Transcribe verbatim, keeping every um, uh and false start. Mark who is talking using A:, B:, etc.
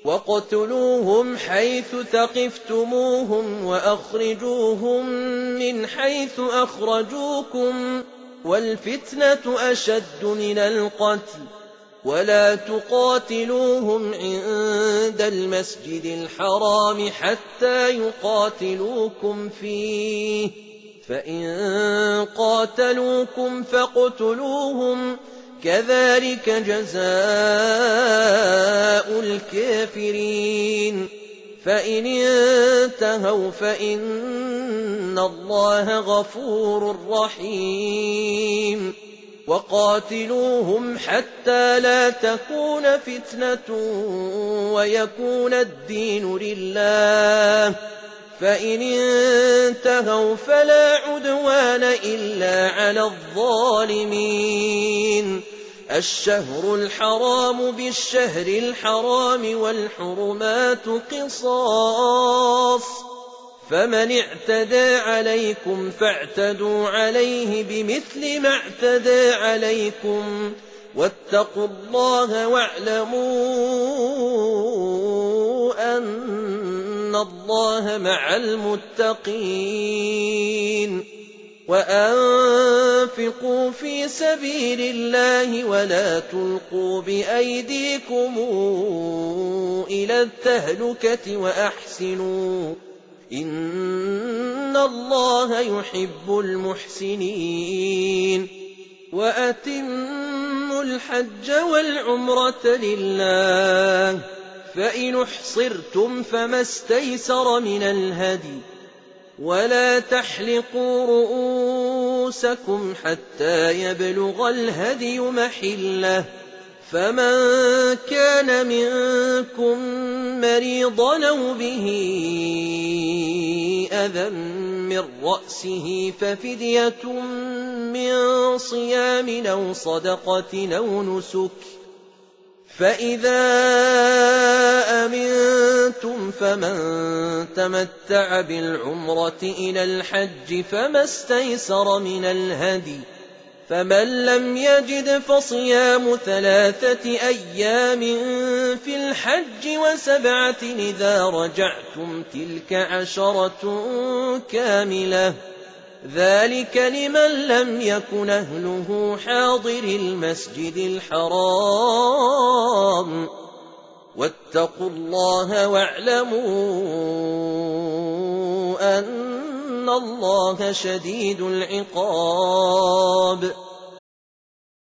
A: وَاقْتُلُوهُمْ حَيْثُ ثَقِفْتُمُوهُمْ وَأَخْرِجُوهُمْ مِنْ حَيْثُ أَخْرَجُوكُمْ وَالْفِتْنَةُ أَشَدُّ مِنَ الْقَتْلِ وَلَا تُقَاتِلُوهُمْ عِندَ الْمَسْجِدِ الْحَرَامِ حَتَّى يُقَاتِلُوكُمْ فِيهِ فَإِن قَاتَلُوكُمْ فَاقْتُلُوهُمْ كَذَلِكَ جَزَاءُ الْكَافِرِينَ فَإِنِ انتَهَوْا فَإِنَّ اللَّهَ غَفُورٌ رَّحِيمٌ وَقَاتِلُوهُمْ حَتَّى لَا تَكُونَ فِتْنَةٌ وَيَكُونَ الدِّينُ لِلَّهِ فَإِنِ انتَهَوْا فَلَا عُدْوَانَ إِلَّا عَلَى الظَّالِمِينَ الشَّهْرُ الْحَرَامُ بِالشَّهْرِ الْحَرَامِ وَالْحُرُمَاتُ قِصَاصٌ فَمَنِ اعْتَدَىٰ عَلَيْكُمْ فَاعْتَدُوا عَلَيْهِ بِمِثْلِ مَا اعْتَدَىٰ عَلَيْكُمْ وَاتَّقُوا اللَّهَ وَاعْلَمُوا أَنَّ اللَّهَ مَعَ الْمُتَّقِينَ وَأَنفِقُوا فِي سَبِيلِ اللَّهِ وَلَا تُلْقُوا بِأَيْدِيكُمْ إِلَى التَّهْلُكَةِ وَأَحْسِنُوا إِنَّ اللَّهَ يُحِبُّ الْمُحْسِنِينَ وَأَتِمُّوا الْحَجَّ وَالْعُمْرَةَ لِلَّهِ فَإِنِ احْصِرْتُمْ فَمَا اسْتَيْسَرَ مِنَ الْهَدْيِ وَلَا تَحْلِقُوا رُءُوسَكُمْ حَتَّى يَبْلُغَ الْهَدْيُ مَحِلَّهُ فَمَن كَانَ مِنكُم مَّرِيضًا أَوْ بِهِ أَذًى مِّن رَّأْسِهِ فَفِدْيَةٌ مِّن صِيَامٍ أَوْ صَدَقَةٍ أَوْ نُسُكٍ فَإِذَا أَمِنتُمْ فَمَن تَمَتَّعَ بِالْعُمْرَةِ إِلَى الْحَجِّ فَمَا اسْتَيْسَرَ مِنَ الْهَدْيِ فَمَن لَّمْ يَجِدْ فَصِيَامُ ثَلَاثَةِ أَيَّامٍ فِي الْحَجِّ وَسَبْعَةٍ إِذَا رَجَعْتُمْ تِلْكَ عَشَرَةٌ كَامِلَةٌ ذَلِكَ لِمَن لَّمْ يَكُنْ أَهْلُهُ حَاضِرِي الْمَسْجِدِ الْحَرَامِ وَاتَّقُوا اللَّهَ وَاعْلَمُوا أَنَّ اللَّهَ شَدِيدُ الْعِقَابِ